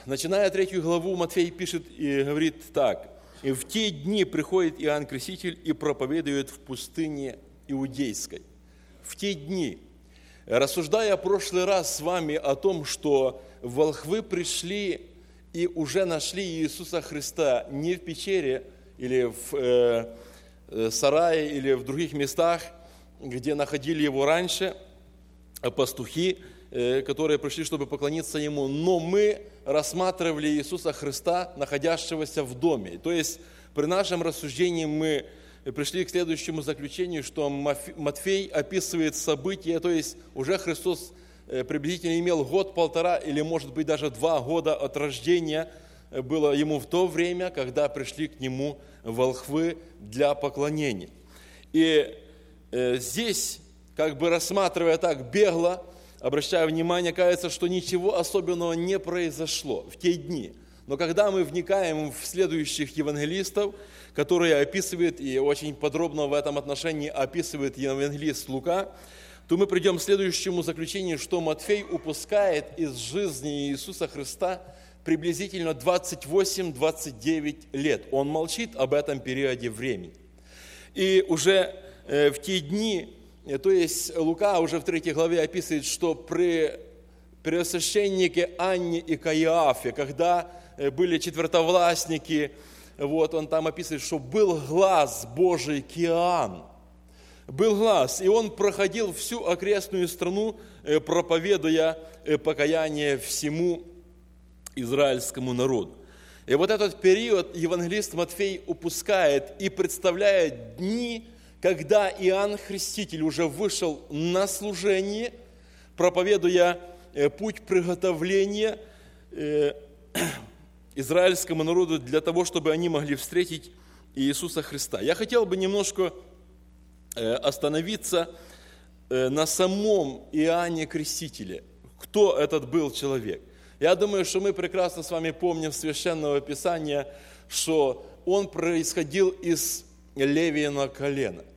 начиная 3 главу, Матфей пишет и говорит так. «И в те дни приходит Иоанн Креститель и проповедует в пустыне Иудейской». В те дни. Рассуждая в прошлый раз с вами о том, что волхвы пришли и уже нашли Иисуса Христа не в пещере или в сарае или в других местах, где находили его раньше, пастухи, которые пришли, чтобы поклониться Ему, но мы рассматривали Иисуса Христа, находящегося в доме. То есть при нашем рассуждении мы пришли к следующему заключению, что Матфей описывает события, то есть уже Христос приблизительно имел год-полтора или, может быть, даже 2 года от рождения было ему в то время, когда пришли к нему волхвы для поклонения. И здесь, как бы рассматривая так бегло, обращая внимание, кажется, что ничего особенного не произошло в те дни. Но когда мы вникаем в следующих евангелистов, которые описывают, и очень подробно в этом отношении описывает евангелист Лука, то мы придем к следующему заключению, что Матфей упускает из жизни Иисуса Христа приблизительно 28-29 лет. Он молчит об этом периоде времени. И уже в те дни, то есть Лука уже в 3 главе описывает, что при первосвященнике Анне и Каиафе, когда были четвертовластники, он там описывает, что был глаз Божий к Иоанну. Был глаз, и он проходил всю окрестную страну, проповедуя покаяние всему израильскому народу. И вот этот период евангелист Матфей упускает и представляет дни, когда Иоанн Креститель уже вышел на служение, проповедуя путь приготовления израильскому народу для того, чтобы они могли встретить Иисуса Христа. Я хотел бы немножко остановиться на самом Иоанне Крестителе. Кто этот был человек? Я думаю, что мы прекрасно с вами помним Священного Писания, что он происходил из Левиного колена.